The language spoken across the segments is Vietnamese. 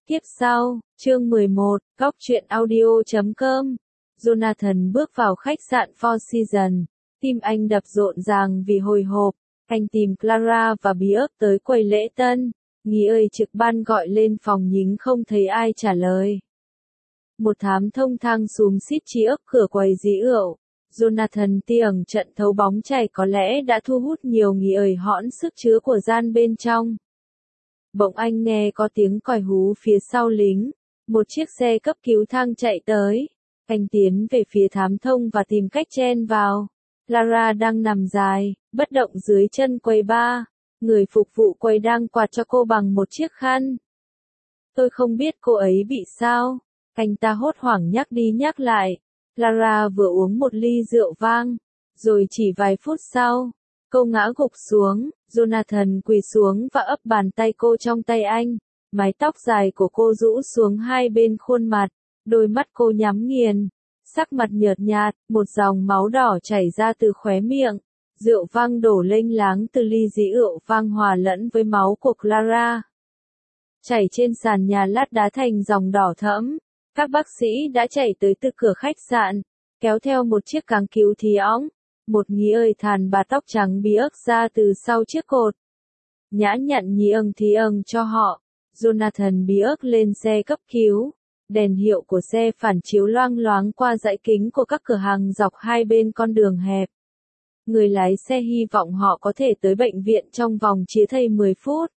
Kiếp sau, chương 11, Góc truyện audio.com. Jonathan bước vào khách sạn Four Seasons. Tim anh đập rộn ràng vì hồi hộp. Anh tìm Clara và Bioc tới quầy lễ tân. Nghỉ ơi trực ban gọi lên phòng nhưng không thấy ai trả lời. Một thám thông thang xúm xít trí ấp cửa quầy dĩ ửu. Jonathan tiểng trận thấu bóng chày có lẽ đã thu hút nhiều nghỉ ơi hõn sức chứa của gian bên trong. Bỗng anh nghe có tiếng còi hú phía sau lính. Một chiếc xe cấp cứu thang chạy tới. Anh tiến về phía thám thông và tìm cách chen vào. Clara đang nằm dài, bất động dưới chân quầy bar. Người phục vụ quầy đang quạt cho cô bằng một chiếc khăn. Tôi không biết cô ấy bị sao. Anh ta hốt hoảng nhắc đi nhắc lại. Clara vừa uống một ly rượu vang. Rồi chỉ vài phút sau, cô ngã gục xuống. Jonathan quỳ xuống và ấp bàn tay cô trong tay anh. Mái tóc dài của cô rũ xuống hai bên khuôn mặt. Đôi mắt cô nhắm nghiền. Sắc mặt nhợt nhạt, một dòng máu đỏ chảy ra từ khóe miệng. Rượu vang đổ lênh láng từ ly dĩ rượu vang hòa lẫn với máu của Clara. Chảy trên sàn nhà lát đá thành dòng đỏ thẫm. Các bác sĩ đã chạy tới từ cửa khách sạn, kéo theo một chiếc cáng cứu thí óng. Một nhí ơi thàn bà tóc trắng Bioc ra từ sau chiếc cột. Nhã nhặn nhí thí cho họ. Jonathan Bioc lên xe cấp cứu. Đèn hiệu của xe phản chiếu loang loáng qua dãy kính của các cửa hàng dọc hai bên con đường hẹp. Người lái xe hy vọng họ có thể tới bệnh viện trong vòng chĩa thây 10 phút.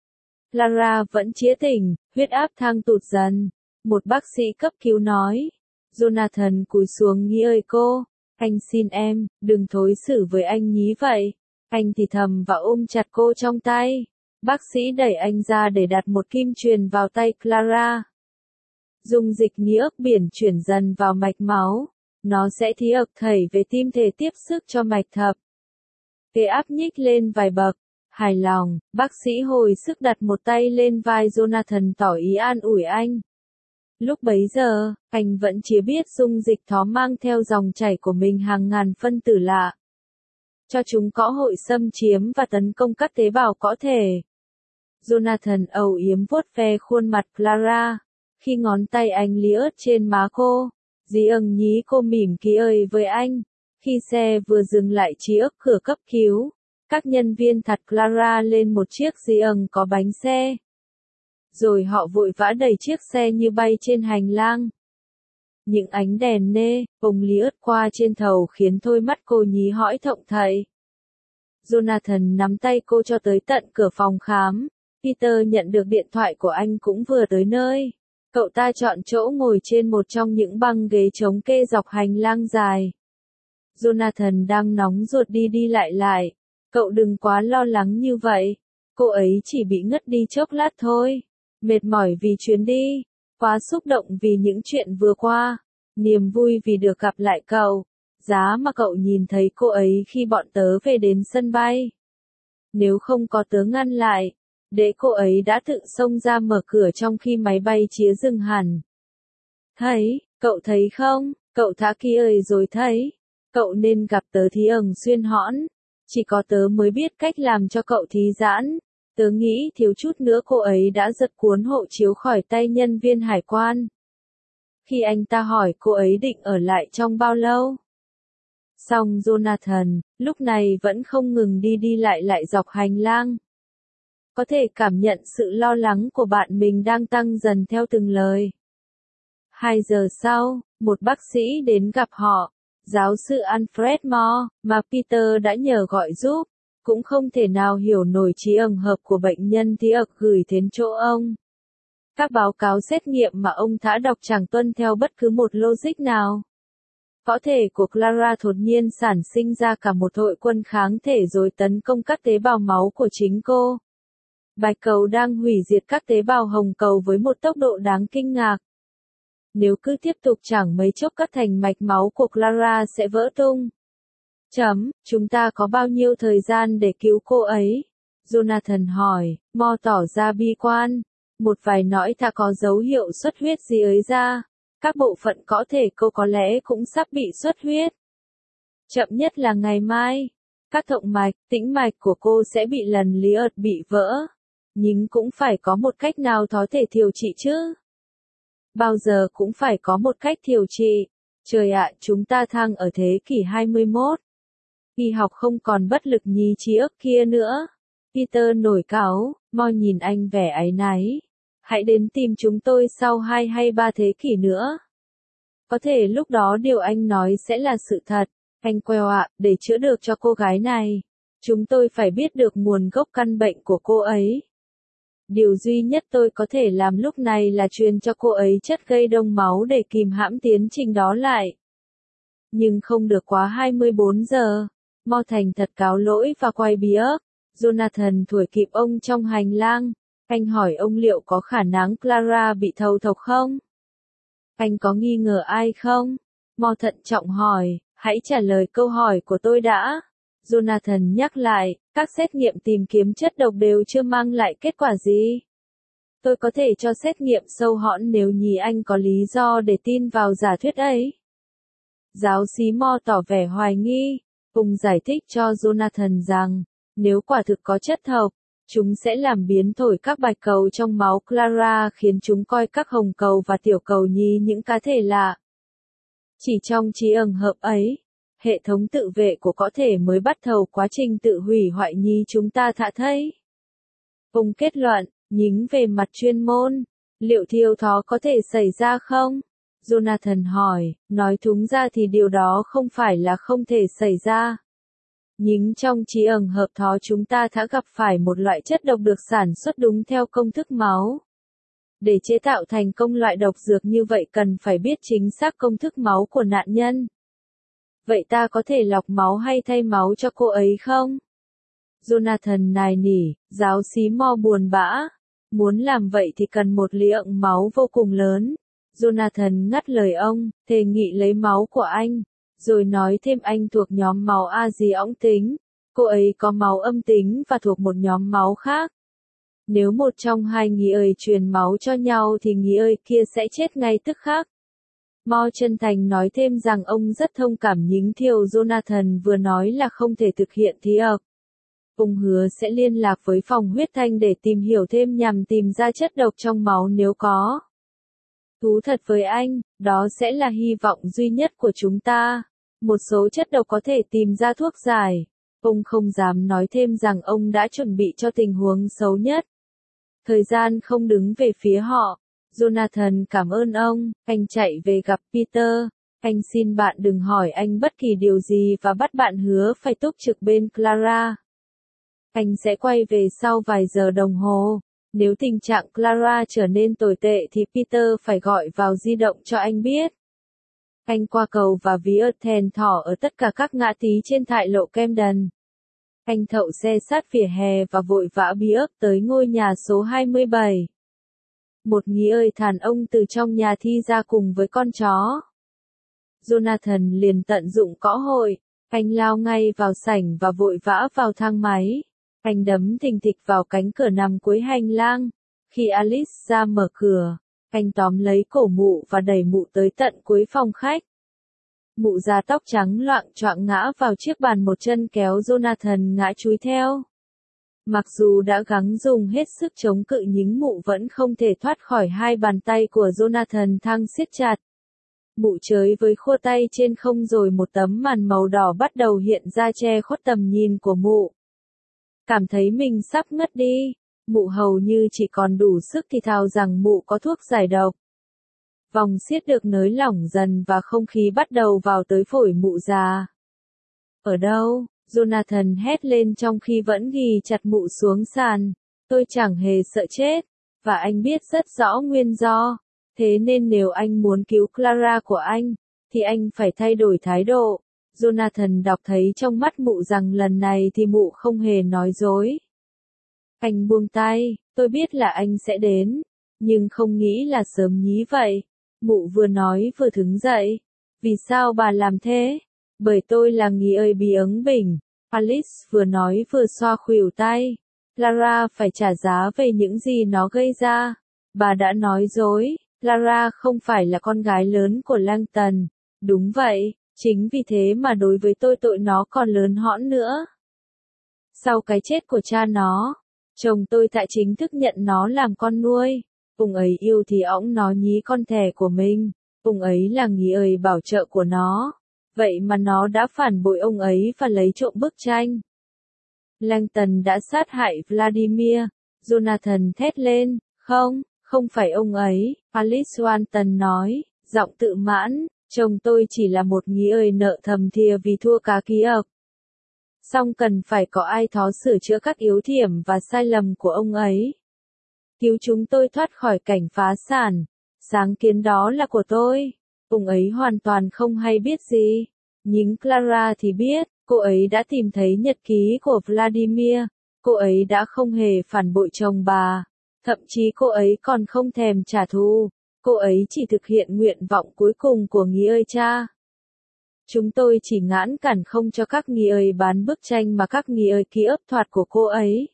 Clara vẫn chĩa tỉnh, huyết áp thang tụt dần. Một bác sĩ cấp cứu nói. Jonathan cúi xuống nhí ơi cô. Anh xin em, đừng thối xử với anh nhí vậy. Anh thì thầm và ôm chặt cô trong tay. Bác sĩ đẩy anh ra để đặt một kim truyền vào tay Clara. Dung dịch nhí ức biển chuyển dần vào mạch máu. Nó sẽ thí ực thảy về tim thể tiếp sức cho mạch thập. Kế áp nhích lên vài bậc. Hài lòng, bác sĩ hồi sức đặt một tay lên vai Jonathan tỏ ý an ủi anh. Lúc bấy giờ, anh vẫn chỉ biết dung dịch đó mang theo dòng chảy của mình hàng ngàn phân tử lạ. Cho chúng có hội xâm chiếm và tấn công các tế bào có thể. Jonathan âu yếm vuốt ve khuôn mặt Clara. Khi ngón tay anh liếc trên má cô, dí nhí cô mỉm ký ơi với anh. Khi xe vừa dừng lại trước cửa cấp cứu, các nhân viên đặt Clara lên một chiếc dí có bánh xe. Rồi họ vội vã đẩy chiếc xe như bay trên hành lang. Những ánh đèn nê, bồng liếc qua trên thầu khiến đôi mắt cô nhí hõi thộng thậy. Jonathan nắm tay cô cho tới tận cửa phòng khám. Peter nhận được điện thoại của anh cũng vừa tới nơi. Cậu ta chọn chỗ ngồi trên một trong những băng ghế trống kê dọc hành lang dài. Jonathan đang nóng ruột đi đi lại. Cậu đừng quá lo lắng như vậy. Cô ấy chỉ bị ngất đi chốc lát thôi. Mệt mỏi vì chuyến đi. Quá xúc động vì những chuyện vừa qua. Niềm vui vì được gặp lại cậu. Giá mà cậu nhìn thấy cô ấy khi bọn tớ về đến sân bay. Nếu không có tớ ngăn lại, để cô ấy đã tự xông ra mở cửa trong khi máy bay chĩa dừng hẳn. Thấy, cậu thấy không? Cậu thả kia ơi rồi thấy. Cậu nên gặp tớ thí xuyên hõn. Chỉ có tớ mới biết cách làm cho cậu thí giãn. Tớ nghĩ thiếu chút nữa cô ấy đã giật cuốn hộ chiếu khỏi tay nhân viên hải quan. Khi anh ta hỏi cô ấy định ở lại trong bao lâu? Song Jonathan, lúc này vẫn không ngừng đi đi lại dọc hành lang. Có thể cảm nhận sự lo lắng của bạn mình đang tăng dần theo từng lời. 2 giờ sau, một bác sĩ đến gặp họ. Giáo sư Alfred Moore, mà Peter đã nhờ gọi giúp, cũng không thể nào hiểu nổi trí hợp của bệnh nhân thí ực gửi đến chỗ ông. Các báo cáo xét nghiệm mà ông đã đọc chẳng tuân theo bất cứ một logic nào. Võ thể của Clara đột nhiên sản sinh ra cả một hội quân kháng thể rồi tấn công các tế bào máu của chính cô. Bạch cầu đang hủy diệt các tế bào hồng cầu với một tốc độ đáng kinh ngạc. Nếu cứ tiếp tục chẳng mấy chốc các thành mạch máu của Clara sẽ vỡ tung. Chúng ta có bao nhiêu thời gian để cứu cô ấy? Jonathan hỏi, Mo tỏ ra bi quan. Một vài nõi đã có dấu hiệu xuất huyết gì ấy ra. Các bộ phận có thể cô có lẽ cũng sắp bị xuất huyết. Chậm nhất là ngày mai. Các động mạch, tĩnh mạch của cô sẽ bị lần liệt bị vỡ. Nhưng cũng phải có một cách nào có thể điều trị chứ. Bao giờ cũng phải có một cách điều trị. Trời ạ, chúng ta đang ở thế kỷ 21. Y học không còn bất lực như trước kia nữa. Peter nổi cáu, Mo nhìn anh vẻ áy náy. Hãy đến tìm chúng tôi sau 2 hay 3 thế kỷ nữa. Có thể lúc đó điều anh nói sẽ là sự thật. Anh Quayle ạ, để chữa được cho cô gái này, chúng tôi phải biết được nguồn gốc căn bệnh của cô ấy. Điều duy nhất tôi có thể làm lúc này là truyền cho cô ấy chất gây đông máu để kìm hãm tiến trình đó lại. Nhưng không được quá 24 giờ. Mo thành thật cáo lỗi và quay biếc. Jonathan đuổi kịp ông trong hành lang. Anh hỏi ông liệu có khả năng Clara bị thầu thộc không? Anh có nghi ngờ ai không? Mo thận trọng hỏi, hãy trả lời câu hỏi của tôi đã. Jonathan nhắc lại, các xét nghiệm tìm kiếm chất độc đều chưa mang lại kết quả gì. Tôi có thể cho xét nghiệm sâu hõm nếu như anh có lý do để tin vào giả thuyết ấy. Giáo sĩ Mo tỏ vẻ hoài nghi, cùng giải thích cho Jonathan rằng, nếu quả thực có chất độc, chúng sẽ làm biến đổi các bạch cầu trong máu Clara khiến chúng coi các hồng cầu và tiểu cầu như những cá thể lạ. Chỉ trong trường hợp ấy, hệ thống tự vệ của có thể mới bắt đầu quá trình tự hủy hoại như chúng ta đã thấy. Ông kết luận, nhưng về mặt chuyên môn, liệu thiêu thó có thể xảy ra không? Jonathan hỏi, nói thúng ra thì điều đó không phải là không thể xảy ra. Nhưng trong trường hợp đó chúng ta đã gặp phải một loại chất độc được sản xuất đúng theo công thức máu. Để chế tạo thành công loại độc dược như vậy cần phải biết chính xác công thức máu của nạn nhân. Vậy ta có thể lọc máu hay thay máu cho cô ấy không? Jonathan nài nỉ, giáo sĩ Mo buồn bã. Muốn làm vậy thì cần một lượng máu vô cùng lớn. Jonathan ngắt lời ông, đề nghị lấy máu của anh. Rồi nói thêm anh thuộc nhóm máu A gì óng tính. Cô ấy có máu âm tính và thuộc một nhóm máu khác. Nếu một trong hai người ấy truyền máu cho nhau thì người ấy kia sẽ chết ngay tức khắc. Mo chân thành nói thêm rằng ông rất thông cảm những điều Jonathan vừa nói là không thể thực hiện thí ọc. Ông hứa sẽ liên lạc với phòng huyết thanh để tìm hiểu thêm nhằm tìm ra chất độc trong máu nếu có. Thú thật với anh, đó sẽ là hy vọng duy nhất của chúng ta. Một số chất độc có thể tìm ra thuốc giải. Ông không dám nói thêm rằng ông đã chuẩn bị cho tình huống xấu nhất. Thời gian không đứng về phía họ. Jonathan cảm ơn ông, anh chạy về gặp Peter. Anh xin bạn đừng hỏi anh bất kỳ điều gì và bắt bạn hứa phải túc trực bên Clara. Anh sẽ quay về sau vài giờ đồng hồ. Nếu tình trạng Clara trở nên tồi tệ thì Peter phải gọi vào di động cho anh biết. Anh qua cầu và ví thèn thỏ ở tất cả các ngã tí trên đại lộ Camden. Anh thậu xe sát vỉa hè và vội vã bí ức tới ngôi nhà số 27. Một người ơi thàn ông từ trong nhà thi ra cùng với con chó. Jonathan liền tận dụng cõ hội. Anh lao ngay vào sảnh và vội vã vào thang máy. Anh đấm thình thịch vào cánh cửa nằm cuối hành lang. Khi Alice ra mở cửa, anh tóm lấy cổ mụ và đẩy mụ tới tận cuối phòng khách. Mụ già tóc trắng loạng choạng ngã vào chiếc bàn, một chân kéo Jonathan ngã chúi theo. Mặc dù đã gắng dùng hết sức chống cự nhưng mụ vẫn không thể thoát khỏi hai bàn tay của Jonathan đang siết chặt. Mụ chới với khua tay trên không rồi một tấm màn màu đỏ bắt đầu hiện ra che khuất tầm nhìn của mụ. Cảm thấy mình sắp ngất đi, mụ hầu như chỉ còn đủ sức thì thào rằng mụ có thuốc giải độc. Vòng siết được nới lỏng dần và không khí bắt đầu vào tới phổi mụ già. Ở đâu? Jonathan hét lên trong khi vẫn ghì chặt mụ xuống sàn. Tôi chẳng hề sợ chết, và anh biết rất rõ nguyên do. Thế nên nếu anh muốn cứu Clara của anh, thì anh phải thay đổi thái độ. Jonathan đọc thấy trong mắt mụ rằng lần này thì mụ không hề nói dối. Anh buông tay, tôi biết là anh sẽ đến, nhưng không nghĩ là sớm nhí vậy. Mụ vừa nói vừa đứng dậy. Vì sao bà làm thế? Bởi tôi là người ơi bị ứng bình. Alice vừa nói vừa xoa khuỷu tay. Clara phải trả giá về những gì nó gây ra. Bà đã nói dối. Clara không phải là con gái lớn của Langton. Đúng vậy, chính vì thế mà đối với tôi tội nó còn lớn hõn nữa. Sau cái chết của cha nó, Chồng tôi tại chính thức nhận nó làm con nuôi. Ông ấy yêu thì ẵng nó nhí con thẻ của mình. Ông ấy là người ơi bảo trợ của nó. Vậy mà nó đã phản bội ông ấy và lấy trộm bức tranh. Langton đã sát hại Vladimir. Jonathan thét lên. Không, không phải ông ấy, Alice Walton nói, giọng tự mãn. Chồng tôi chỉ là một người ơi nợ thầm thìa vì thua cá ký ức. Song cần phải có ai đó sửa chữa các yếu điểm và sai lầm của ông ấy. Cứu chúng tôi thoát khỏi cảnh phá sản. Sáng kiến đó là của tôi. Ông ấy hoàn toàn không hay biết gì. Nhưng Clara thì biết, cô ấy đã tìm thấy nhật ký của Vladimir. Cô ấy đã không hề phản bội chồng bà. Thậm chí cô ấy còn không thèm trả thù. Cô ấy chỉ thực hiện nguyện vọng cuối cùng của người ơi cha. Chúng tôi chỉ ngăn cản không cho các người ơi bán bức tranh mà các người ơi ký ức thoạt của cô ấy.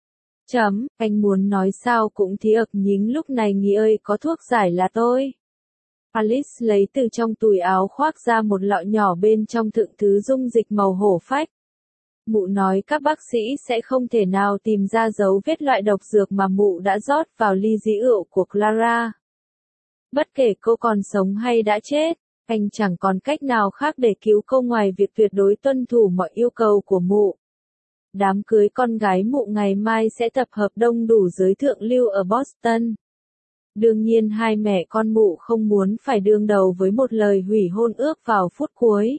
Anh muốn nói sao cũng thì ực nhưng lúc này người ơi có thuốc giải là tôi. Alice lấy từ trong túi áo khoác ra một lọ nhỏ bên trong thượng thứ dung dịch màu hổ phách. Mụ nói các bác sĩ sẽ không thể nào tìm ra dấu vết loại độc dược mà mụ đã rót vào ly dĩ rượu của Clara. Bất kể cô còn sống hay đã chết, anh chẳng còn cách nào khác để cứu cô ngoài việc tuyệt đối tuân thủ mọi yêu cầu của mụ. Đám cưới con gái mụ ngày mai sẽ tập hợp đông đủ giới thượng lưu ở Boston. Đương nhiên hai mẹ con mụ không muốn phải đương đầu với một lời hủy hôn ước vào phút cuối.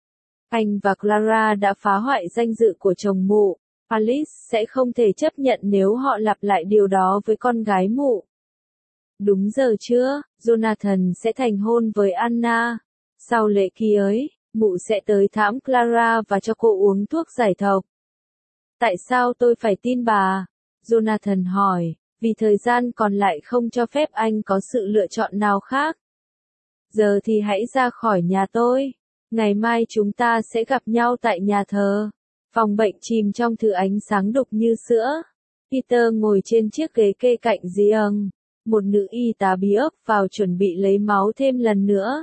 Anh và Clara đã phá hoại danh dự của chồng mụ. Alice sẽ không thể chấp nhận nếu họ lặp lại điều đó với con gái mụ. Đúng giờ chưa, Jonathan sẽ thành hôn với Anna. Sau lễ cưới, mụ sẽ tới thăm Clara và cho cô uống thuốc giải độc. Tại sao tôi phải tin bà? Jonathan hỏi, vì thời gian còn lại không cho phép anh có sự lựa chọn nào khác. Giờ thì hãy ra khỏi nhà tôi. Ngày mai chúng ta sẽ gặp nhau tại nhà thờ. Phòng bệnh chìm trong thứ ánh sáng đục như sữa. Peter ngồi trên chiếc ghế kê cạnh giường. Một nữ y tá bí ức vào chuẩn bị lấy máu thêm lần nữa.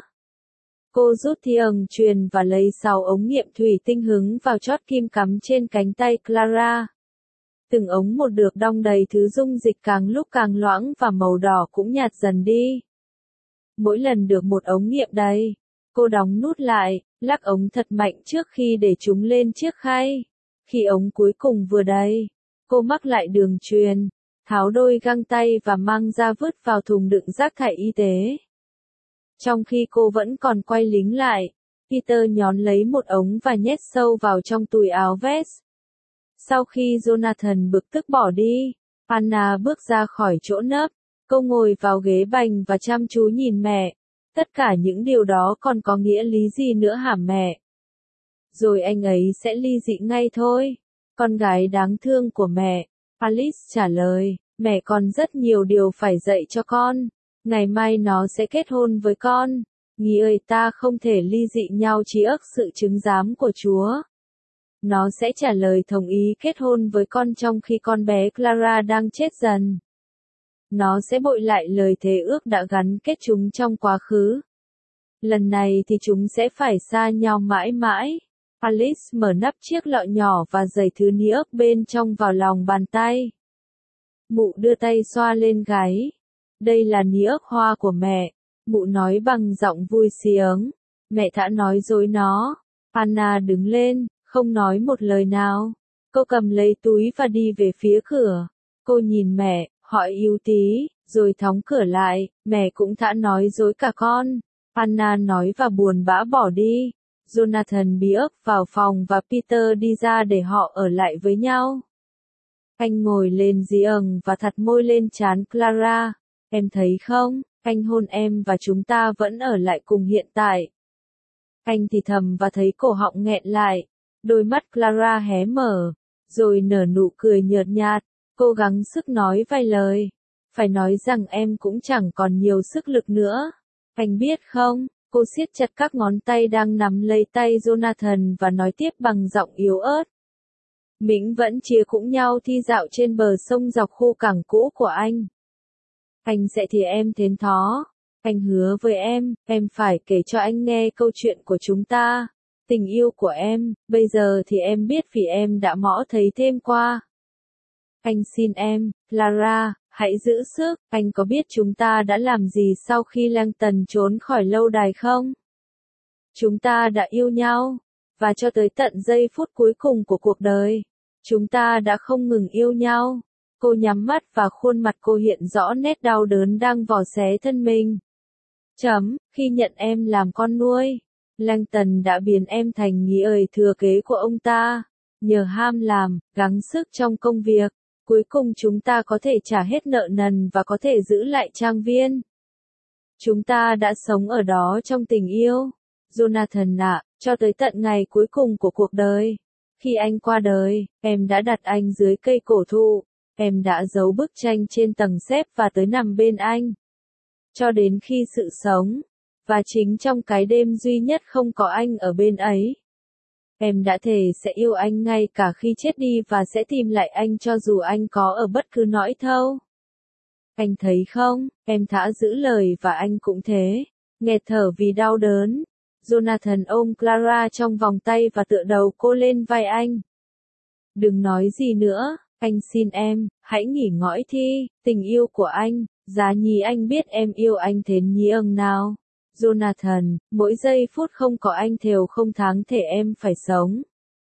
Cô rút thiêng truyền và lấy 6 ống nghiệm thủy tinh hứng vào chót kim cắm trên cánh tay Clara. Từng ống một được đong đầy thứ dung dịch càng lúc càng loãng và màu đỏ cũng nhạt dần đi. Mỗi lần được một ống nghiệm đầy, cô đóng nút lại, lắc ống thật mạnh trước khi để chúng lên chiếc khay. Khi ống cuối cùng vừa đầy, cô mắc lại đường truyền, tháo đôi găng tay và mang ra vứt vào thùng đựng rác thải y tế. Trong khi cô vẫn còn quay lính lại, Peter nhón lấy một ống và nhét sâu vào trong túi áo vest. Sau khi Jonathan bực tức bỏ đi, Anna bước ra khỏi chỗ nấp. Cô ngồi vào ghế bành và chăm chú nhìn mẹ. Tất cả những điều đó còn có nghĩa lý gì nữa hả mẹ? Rồi anh ấy sẽ ly dị ngay thôi. Con gái đáng thương của mẹ. Alice trả lời, mẹ còn rất nhiều điều phải dạy cho con. Ngày mai nó sẽ kết hôn với con. Nghi ơi ta không thể ly dị nhau chỉ ức sự chứng giám của Chúa. Nó sẽ trả lời同ý kết hôn với con trong khi con bé Clara đang chết dần. Nó sẽ bội lại lời thề ước đã gắn kết chúng trong quá khứ. Lần này thì chúng sẽ phải xa nhau mãi mãi. Alice mở nắp chiếc lọ nhỏ và giày thứ ní ức bên trong vào lòng bàn tay. Mụ đưa tay xoa lên gáy. Đây là ní ức hoa của mẹ. Mụ nói bằng giọng vui sướng. Mẹ đã nói dối nó. Anna đứng lên, không nói một lời nào. Cô cầm lấy túi và đi về phía cửa. Cô nhìn mẹ, hỏi yếu tí, rồi đóng cửa lại. Mẹ cũng đã nói dối cả con. Anna nói và buồn bã bỏ đi. Jonathan bí ức vào phòng và Peter đi ra để họ ở lại với nhau. Anh ngồi lên giường và thật môi lên trán Clara. Em thấy không, anh hôn em và chúng ta vẫn ở lại cùng hiện tại. Anh thì thầm và thấy cổ họng nghẹn lại. Đôi mắt Clara hé mở, rồi nở nụ cười nhợt nhạt. Cố gắng sức nói vài lời. Phải nói rằng em cũng chẳng còn nhiều sức lực nữa. Anh biết không, cô siết chặt các ngón tay đang nắm lấy tay Jonathan và nói tiếp bằng giọng yếu ớt. Mình vẫn chia cũng nhau thi dạo trên bờ sông dọc khu cảng cũ của anh. Anh sẽ thì em thến thó. Anh hứa với em phải kể cho anh nghe câu chuyện của chúng ta. Tình yêu của em, bây giờ thì em biết vì em đã mõ thấy thêm qua. Anh xin em, Clara, hãy giữ sức. Anh có biết chúng ta đã làm gì sau khi Langton trốn khỏi lâu đài không? Chúng ta đã yêu nhau, và cho tới tận giây phút cuối cùng của cuộc đời, chúng ta đã không ngừng yêu nhau. Cô nhắm mắt và khuôn mặt cô hiện rõ nét đau đớn đang vò xé thân mình. Khi nhận em làm con nuôi, Langton đã biến em thành nghỉ ơi thừa kế của ông ta. Nhờ ham làm, gắng sức trong công việc, cuối cùng chúng ta có thể trả hết nợ nần và có thể giữ lại trang viên. Chúng ta đã sống ở đó trong tình yêu. Jonathan ạ, cho tới tận ngày cuối cùng của cuộc đời. Khi anh qua đời, em đã đặt anh dưới cây cổ thụ. Em đã giấu bức tranh trên tầng xếp và tới nằm bên anh. Cho đến khi sự sống, và chính trong cái đêm duy nhất không có anh ở bên ấy. Em đã thề sẽ yêu anh ngay cả khi chết đi và sẽ tìm lại anh cho dù anh có ở bất cứ nỗi thâu. Anh thấy không, em đã giữ lời và anh cũng thế. Nghẹt thở vì đau đớn. Jonathan ôm Clara trong vòng tay và tựa đầu cô lên vai anh. Đừng nói gì nữa, anh xin em, hãy nghỉ ngơi thi, tình yêu của anh, giá nhì anh biết em yêu anh thế nhí âng nào. Jonathan, mỗi giây phút không có anh thều không tháng thể em phải sống.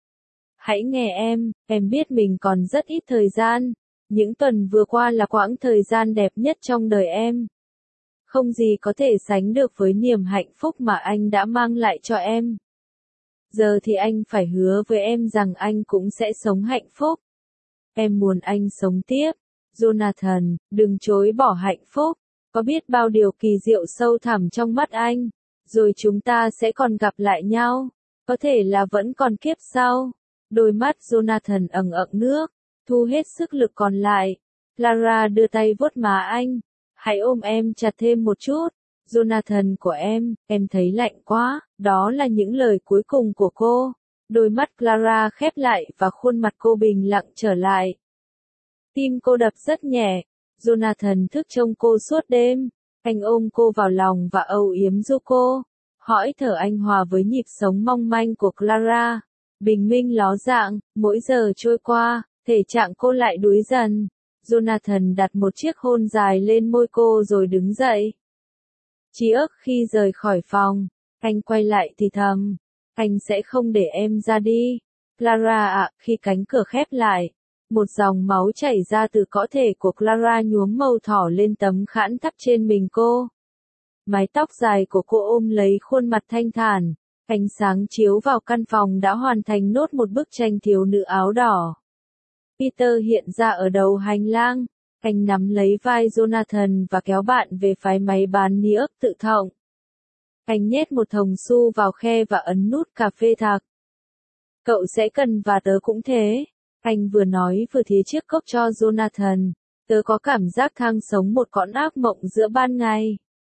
Hãy nghe em biết mình còn rất ít thời gian. Những tuần vừa qua là quãng thời gian đẹp nhất trong đời em. Không gì có thể sánh được với niềm hạnh phúc mà anh đã mang lại cho em. Giờ thì anh phải hứa với em rằng anh cũng sẽ sống hạnh phúc. Em muốn anh sống tiếp. Jonathan, đừng chối bỏ hạnh phúc. Có biết bao điều kỳ diệu sâu thẳm trong mắt anh. Rồi chúng ta sẽ còn gặp lại nhau. Có thể là vẫn còn kiếp sau. Đôi mắt Jonathan ẩn ẩn nước. Thu hết sức lực còn lại. Clara đưa tay vuốt má anh. Hãy ôm em chặt thêm một chút. Jonathan của em thấy lạnh quá. Đó là những lời cuối cùng của cô. Đôi mắt Clara khép lại và khuôn mặt cô bình lặng trở lại. Tim cô đập rất nhẹ. Jonathan thức trông cô suốt đêm. Anh ôm cô vào lòng và âu yếm ru cô. Hõi thở anh hòa với nhịp sống mong manh của Clara. Bình minh ló dạng, mỗi giờ trôi qua, thể trạng cô lại đuối dần. Jonathan đặt một chiếc hôn dài lên môi cô rồi đứng dậy. Chỉ ước khi rời khỏi phòng, anh quay lại thì thầm. Anh sẽ không để em ra đi. Clara ạ, khi cánh cửa khép lại. Một dòng máu chảy ra từ cõ thể của Clara nhuốm màu thỏ lên tấm khăn thắt trên mình cô. Mái tóc dài của cô ôm lấy khuôn mặt thanh thản. Ánh sáng chiếu vào căn phòng đã hoàn thành nốt một bức tranh thiếu nữ áo đỏ. Peter hiện ra ở đầu hành lang. Anh nắm lấy vai Jonathan và kéo bạn về phía máy bán ní ấp tự động. Anh nhét một thòng xu vào khe và ấn nút cà phê thạc. Cậu sẽ cần và tớ cũng thế. Anh vừa nói vừa thía chiếc cốc cho Jonathan. Tớ có cảm giác thang sống một cõi ác mộng giữa ban ngày.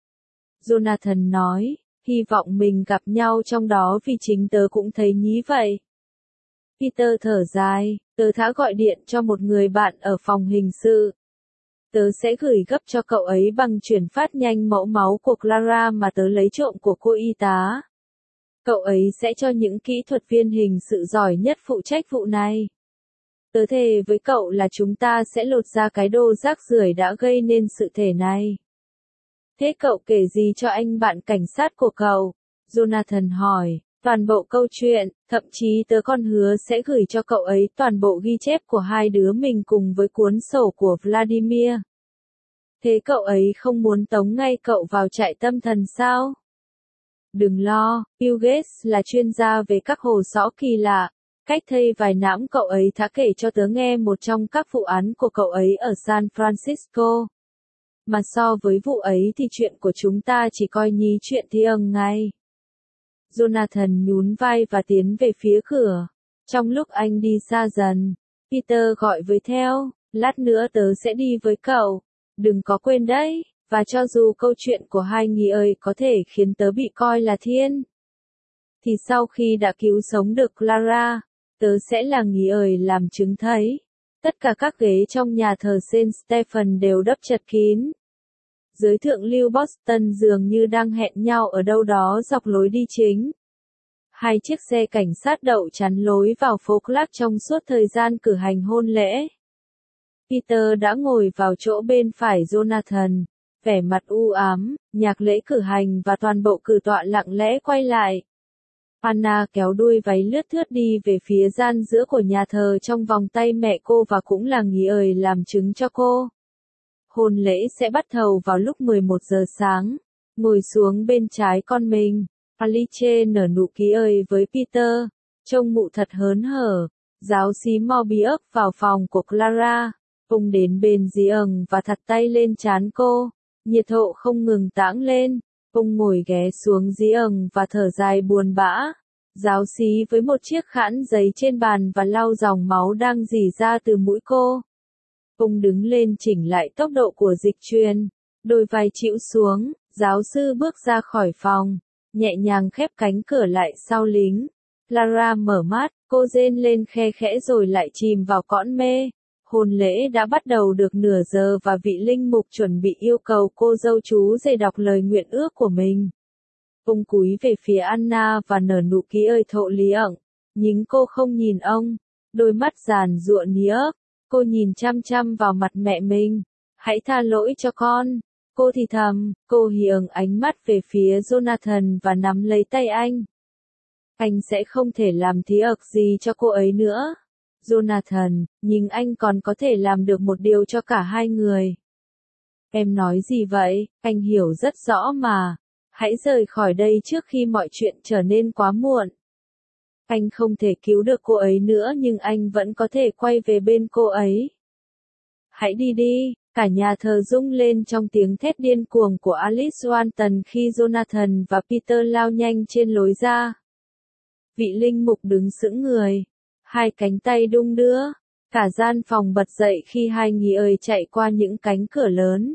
Jonathan nói, hy vọng mình gặp nhau trong đó vì chính tớ cũng thấy nhí vậy. Peter thở dài, tớ đã gọi điện cho một người bạn ở phòng hình sự. Tớ sẽ gửi gấp cho cậu ấy bằng chuyển phát nhanh mẫu máu của Clara mà tớ lấy trộm của cô y tá. Cậu ấy sẽ cho những kỹ thuật viên hình sự giỏi nhất phụ trách vụ này. Tớ thề với cậu là chúng ta sẽ lột ra cái đồ rác rưởi đã gây nên sự thể này. Thế cậu kể gì cho anh bạn cảnh sát của cậu? Jonathan hỏi, toàn bộ câu chuyện, thậm chí tớ còn hứa sẽ gửi cho cậu ấy toàn bộ ghi chép của hai đứa mình cùng với cuốn sổ của Vladimir. Thế cậu ấy không muốn tống ngay cậu vào trại tâm thần sao? Đừng lo, Bill Gates là chuyên gia về các hồ sõ kỳ lạ. Cách thây vài nãm cậu ấy đã kể cho tớ nghe một trong các vụ án của cậu ấy ở San Francisco. Mà so với vụ ấy thì chuyện của chúng ta chỉ coi như chuyện thi âng ngay. Jonathan nhún vai và tiến về phía cửa. Trong lúc anh đi xa dần, Peter gọi với theo, lát nữa tớ sẽ đi với cậu. Đừng có quên đấy, và cho dù câu chuyện của hai người ơi có thể khiến tớ bị coi là thiên. Thì sau khi đã cứu sống được Clara, tớ sẽ là người ơi làm chứng thấy. Tất cả các ghế trong nhà thờ Saint Stephen đều đắp chật kín. Giới thượng lưu Boston dường như đang hẹn nhau ở đâu đó dọc lối đi chính. Hai chiếc xe cảnh sát đậu chắn lối vào phố Clark trong suốt thời gian cử hành hôn lễ. Peter đã ngồi vào chỗ bên phải Jonathan, vẻ mặt u ám, nhạc lễ cử hành và toàn bộ cử tọa lặng lẽ quay lại. Anna kéo đuôi váy lướt thướt đi về phía gian giữa của nhà thờ trong vòng tay mẹ cô và cũng là nghỉ ơi làm chứng cho cô. Hôn lễ sẽ bắt đầu vào lúc 11 giờ sáng. Ngồi xuống bên trái con mình, Alice nở nụ cười với Peter, trông mụ thật hớn hở. Giáo sĩ Morbius vào phòng của Clara, ông đến bên giường và đặt tay lên trán cô, nhiệt độ không ngừng tảng lên. Ông ngồi ghé xuống giường và thở dài buồn bã. Giáo sĩ với một chiếc khăn giấy trên bàn và lau dòng máu đang rỉ ra từ mũi cô. Ông đứng lên chỉnh lại tốc độ của dịch truyền, đôi vai chịu xuống, giáo sư bước ra khỏi phòng, nhẹ nhàng khép cánh cửa lại sau lính. Clara mở mắt, cô rên lên khe khẽ rồi lại chìm vào cõn mê. Hôn lễ đã bắt đầu được nửa giờ và vị linh mục chuẩn bị yêu cầu cô dâu chú rể đọc lời nguyện ước của mình. Ông cúi về phía Anna và nở nụ cười thộ lý ẩn, nhưng cô không nhìn ông, đôi mắt giàn giụa níu. Cô nhìn chăm chăm vào mặt mẹ mình. Hãy tha lỗi cho con. Cô thì thầm, cô hiềng ánh mắt về phía Jonathan và nắm lấy tay anh. Anh sẽ không thể làm thí ực gì cho cô ấy nữa. Jonathan, nhưng anh còn có thể làm được một điều cho cả hai người. Em nói gì vậy? Anh hiểu rất rõ mà. Hãy rời khỏi đây trước khi mọi chuyện trở nên quá muộn. Anh không thể cứu được cô ấy nữa nhưng anh vẫn có thể quay về bên cô ấy. Hãy đi đi, cả nhà thờ rung lên trong tiếng thét điên cuồng của Alice Walton khi Jonathan và Peter lao nhanh trên lối ra. Vị linh mục đứng sững người, hai cánh tay đung đưa, cả gian phòng bật dậy khi hai nghỉ ơi chạy qua những cánh cửa lớn.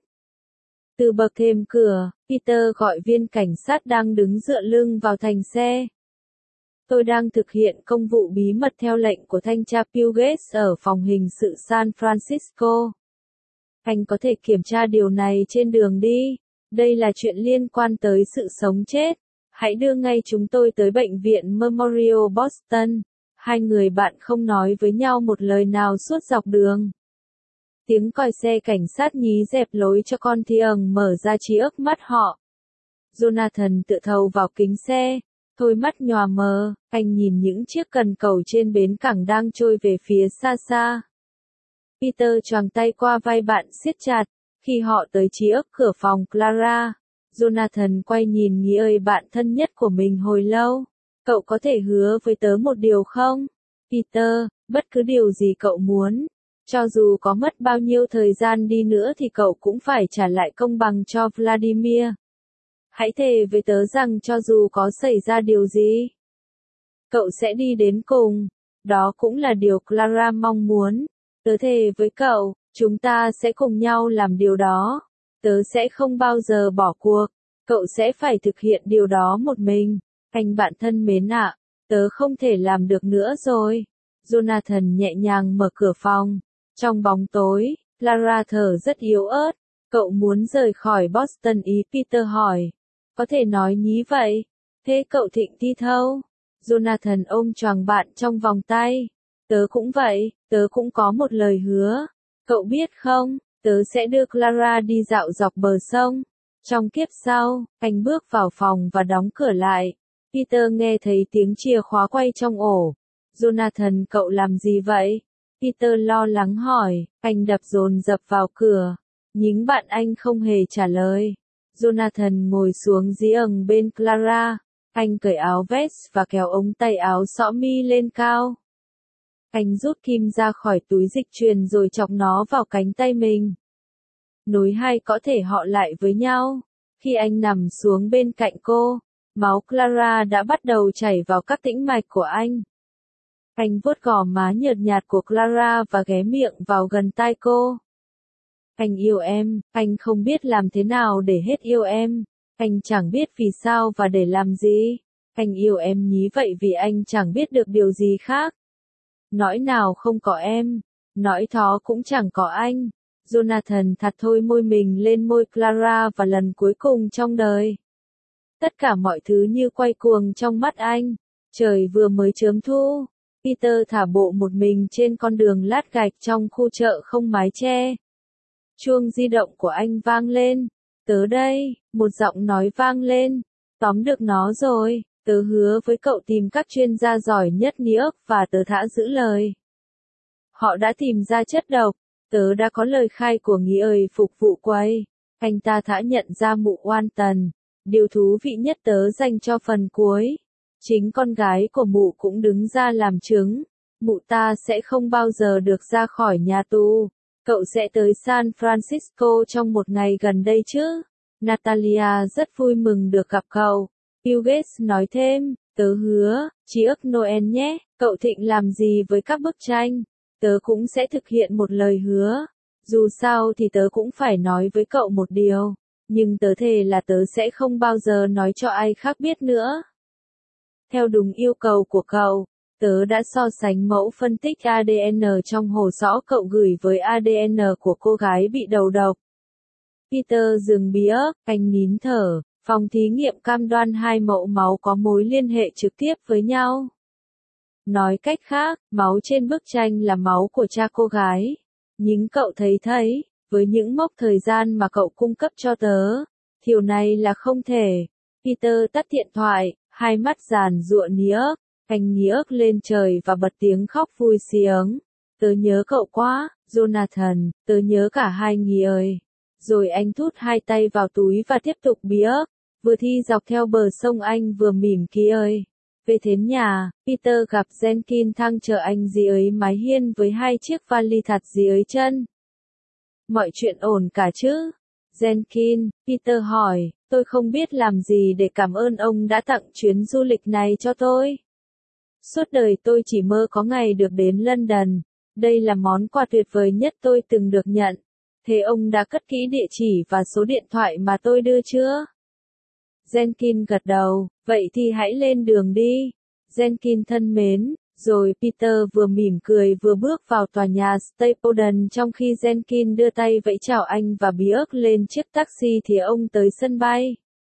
Từ bậc thềm cửa, Peter gọi viên cảnh sát đang đứng dựa lưng vào thành xe. Tôi đang thực hiện công vụ bí mật theo lệnh của thanh tra Puget ở phòng hình sự San Francisco. Anh có thể kiểm tra điều này trên đường đi. Đây là chuyện liên quan tới sự sống chết. Hãy đưa ngay chúng tôi tới bệnh viện Memorial Boston. Hai người bạn không nói với nhau một lời nào suốt dọc đường. Tiếng còi xe cảnh sát nhí dẹp lối cho con thi ẩn mở ra trí ức mắt họ. Jonathan tựa thầu vào kính xe. Đôi mắt nhòa mờ, anh nhìn những chiếc cần cẩu trên bến cảng đang trôi về phía xa xa. Peter choàng tay qua vai bạn siết chặt. Khi họ tới trí ức cửa phòng Clara, Jonathan quay nhìn nghĩ ơi bạn thân nhất của mình hồi lâu. Cậu có thể hứa với tớ một điều không? Peter, bất cứ điều gì cậu muốn. Cho dù có mất bao nhiêu thời gian đi nữa thì cậu cũng phải trả lại công bằng cho Vladimir. Hãy thề với tớ rằng cho dù có xảy ra điều gì, cậu sẽ đi đến cùng. Đó cũng là điều Clara mong muốn. Tớ thề với cậu, chúng ta sẽ cùng nhau làm điều đó. Tớ sẽ không bao giờ bỏ cuộc. Cậu sẽ phải thực hiện điều đó một mình. Anh bạn thân mến ạ, tớ không thể làm được nữa rồi. Jonathan nhẹ nhàng mở cửa phòng. Trong bóng tối, Clara thở rất yếu ớt. Cậu muốn rời khỏi Boston ý Peter hỏi. Có thể nói nhí vậy. Thế cậu thịnh thi thâu? Jonathan ôm choàng bạn trong vòng tay. Tớ cũng vậy, tớ cũng có một lời hứa. Cậu biết không, tớ sẽ đưa Clara đi dạo dọc bờ sông. Trong kiếp sau, anh bước vào phòng và đóng cửa lại. Peter nghe thấy tiếng chìa khóa quay trong ổ. Jonathan, cậu làm gì vậy? Peter lo lắng hỏi, anh đập dồn dập vào cửa. Nhưng bạn anh không hề trả lời. Jonathan ngồi xuống giường bên Clara. Anh cởi áo vest và kéo ống tay áo xõ mi lên cao. Anh rút kim ra khỏi túi dịch truyền rồi chọc nó vào cánh tay mình. Nối hai có thể họ lại với nhau. Khi anh nằm xuống bên cạnh cô, máu Clara đã bắt đầu chảy vào các tĩnh mạch của anh. Anh vuốt gò má nhợt nhạt của Clara và ghé miệng vào gần tai cô. Anh yêu em, anh không biết làm thế nào để hết yêu em. Anh chẳng biết vì sao và để làm gì. Anh yêu em nhí vậy vì anh chẳng biết được điều gì khác. Nỗi nào không có em, nỗi đó cũng chẳng có anh. Jonathan thặt thôi môi mình lên môi Clara và lần cuối cùng trong đời. Tất cả mọi thứ như quay cuồng trong mắt anh. Trời vừa mới chớm thu. Peter thả bộ một mình trên con đường lát gạch trong khu chợ không mái che. Chuông di động của anh vang lên. Tớ đây, một giọng nói vang lên. Tóm được nó rồi, tớ hứa với cậu tìm các chuyên gia giỏi nhất New York và tớ thả giữ lời. Họ đã tìm ra chất độc, tớ đã có lời khai của người phục vụ quầy. Anh ta thả nhận ra mụ Walton. Điều thú vị nhất tớ dành cho phần cuối. Chính con gái của mụ cũng đứng ra làm chứng. Mụ ta sẽ không bao giờ được ra khỏi nhà tù. Cậu sẽ tới San Francisco trong một ngày gần đây chứ? Natalia rất vui mừng được gặp cậu. Bill Gates nói thêm, tớ hứa, trước Noel nhé, cậu thịnh làm gì với các bức tranh? Tớ cũng sẽ thực hiện một lời hứa. Dù sao thì tớ cũng phải nói với cậu một điều. Nhưng tớ thề là tớ sẽ không bao giờ nói cho ai khác biết nữa. Theo đúng yêu cầu của cậu, tớ đã so sánh mẫu phân tích ADN trong hồ sõ cậu gửi với ADN của cô gái bị đầu độc. Peter dừng bía, anh nín thở, phòng thí nghiệm cam đoan hai mẫu máu có mối liên hệ trực tiếp với nhau. Nói cách khác, máu trên bức tranh là máu của cha cô gái. Nhưng cậu thấy, với những mốc thời gian mà cậu cung cấp cho tớ, điều này là không thể. Peter tắt điện thoại, hai mắt giàn giụa New York, anh ngước lên trời và bật tiếng khóc vui sướng. Tớ nhớ cậu quá, Jonathan, tớ nhớ cả hai ơi. Rồi anh thút hai tay vào túi và tiếp tục bía. Vừa thi dọc theo bờ sông anh vừa mỉm cười. Về đến nhà, Peter gặp Jenkins thang chờ anh dưới mái hiên với hai chiếc vali thật dưới chân. Mọi chuyện ổn cả chứ? Jenkins, Peter hỏi, tôi không biết làm gì để cảm ơn ông đã tặng chuyến du lịch này cho tôi. Suốt đời tôi chỉ mơ có ngày được đến London. Đây là món quà tuyệt vời nhất tôi từng được nhận. Thế ông đã cất kỹ địa chỉ và số điện thoại mà tôi đưa chưa? Jenkins gật đầu, vậy thì hãy lên đường đi. Jenkins thân mến, rồi Peter vừa mỉm cười vừa bước vào tòa nhà Stapleton trong khi Jenkins đưa tay vẫy chào anh và bước lên chiếc taxi thì ông tới sân bay.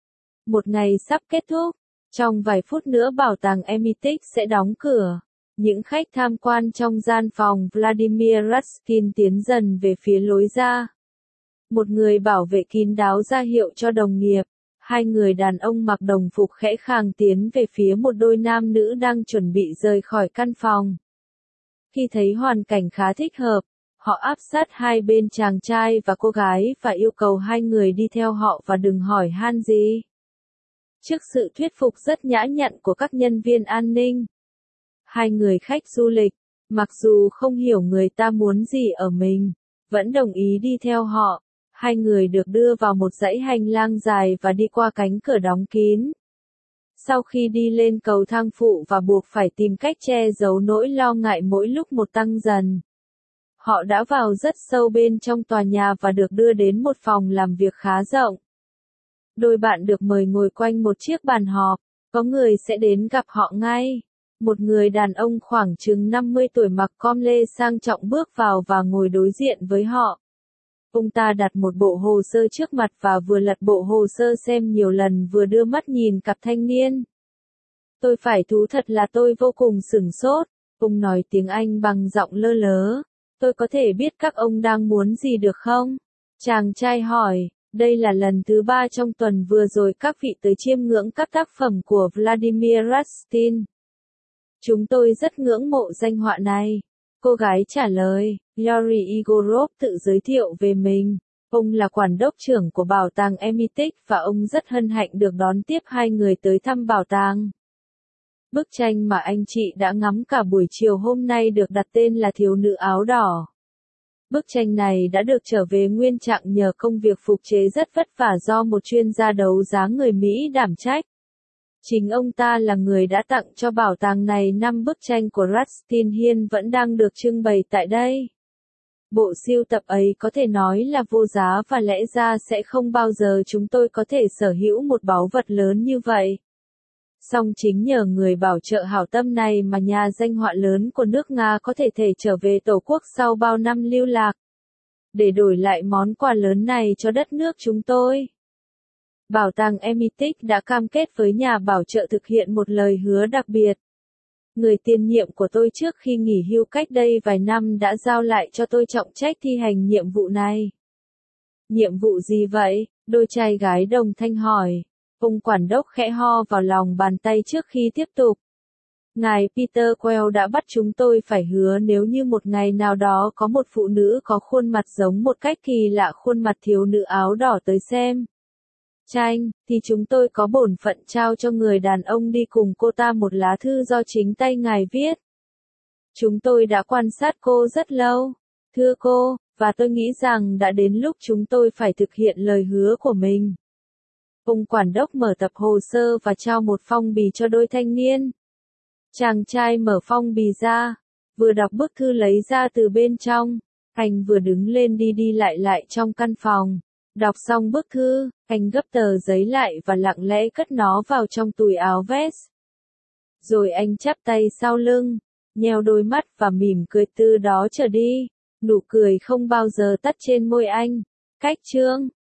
Một ngày sắp kết thúc. Trong vài phút nữa bảo tàng Hermitage sẽ đóng cửa. Những khách tham quan trong gian phòng Vladimir Raskin tiến dần về phía lối ra. Một người bảo vệ kín đáo ra hiệu cho đồng nghiệp. Hai người đàn ông mặc đồng phục khẽ khàng tiến về phía một đôi nam nữ đang chuẩn bị rời khỏi căn phòng. Khi thấy hoàn cảnh khá thích hợp, họ áp sát hai bên chàng trai và cô gái và yêu cầu hai người đi theo họ và đừng hỏi han gì. Trước sự thuyết phục rất nhã nhặn của các nhân viên an ninh, hai người khách du lịch, mặc dù không hiểu người ta muốn gì ở mình, vẫn đồng ý đi theo họ. Hai người được đưa vào một dãy hành lang dài và đi qua cánh cửa đóng kín. Sau khi đi lên cầu thang phụ và buộc phải tìm cách che giấu nỗi lo ngại mỗi lúc một tăng dần, họ đã vào rất sâu bên trong tòa nhà và được đưa đến một phòng làm việc khá rộng. Đôi bạn được mời ngồi quanh một chiếc bàn họp, có người sẽ đến gặp họ ngay. Một người đàn ông khoảng chừng 50 tuổi mặc com lê sang trọng bước vào và ngồi đối diện với họ. Ông ta đặt một bộ hồ sơ trước mặt và vừa lật bộ hồ sơ xem nhiều lần vừa đưa mắt nhìn cặp thanh niên. Tôi phải thú thật là tôi vô cùng sửng sốt. Ông nói tiếng Anh bằng giọng lơ lớ. Tôi có thể biết các ông đang muốn gì được không? Chàng trai hỏi. Đây là lần thứ 3 trong tuần vừa rồi các vị tới chiêm ngưỡng các tác phẩm của Vladimir Raskin. Chúng tôi rất ngưỡng mộ danh họa này. Cô gái trả lời. Yuri Igorov tự giới thiệu về mình. Ông là quản đốc trưởng của bảo tàng Hermitage và ông rất hân hạnh được đón tiếp hai người tới thăm bảo tàng. Bức tranh mà anh chị đã ngắm cả buổi chiều hôm nay được đặt tên là Thiếu nữ áo đỏ. Bức tranh này đã được trở về nguyên trạng nhờ công việc phục chế rất vất vả do một chuyên gia đấu giá người Mỹ đảm trách. Chính ông ta là người đã tặng cho bảo tàng này 5 bức tranh của Raskin hiện vẫn đang được trưng bày tại đây. Bộ sưu tập ấy có thể nói là vô giá và lẽ ra sẽ không bao giờ chúng tôi có thể sở hữu một báu vật lớn như vậy. Song chính nhờ người bảo trợ hảo tâm này mà nhà danh họa lớn của nước Nga có thể trở về Tổ quốc sau bao năm lưu lạc. Để đổi lại món quà lớn này cho đất nước chúng tôi. Bảo tàng Hermitage đã cam kết với nhà bảo trợ thực hiện một lời hứa đặc biệt. Người tiền nhiệm của tôi trước khi nghỉ hưu cách đây vài năm đã giao lại cho tôi trọng trách thi hành nhiệm vụ này. Nhiệm vụ gì vậy? Đôi trai gái đồng thanh hỏi. Ông quản đốc khẽ ho vào lòng bàn tay trước khi tiếp tục. Ngài Peter Quayle đã bắt chúng tôi phải hứa nếu như một ngày nào đó có một phụ nữ có khuôn mặt giống một cách kỳ lạ khuôn mặt thiếu nữ áo đỏ tới xem tranh, thì chúng tôi có bổn phận trao cho người đàn ông đi cùng cô ta một lá thư do chính tay ngài viết. Chúng tôi đã quan sát cô rất lâu, thưa cô, và tôi nghĩ rằng đã đến lúc chúng tôi phải thực hiện lời hứa của mình. Ông quản đốc mở tập hồ sơ và trao một phong bì cho đôi thanh niên. Chàng trai mở phong bì ra, vừa đọc bức thư lấy ra từ bên trong, anh vừa đứng lên đi lại trong căn phòng. Đọc xong bức thư, anh gấp tờ giấy lại và lặng lẽ cất nó vào trong túi áo vest. Rồi anh chắp tay sau lưng, nheo đôi mắt và mỉm cười từ đó trở đi. Nụ cười không bao giờ tắt trên môi anh. Cách chương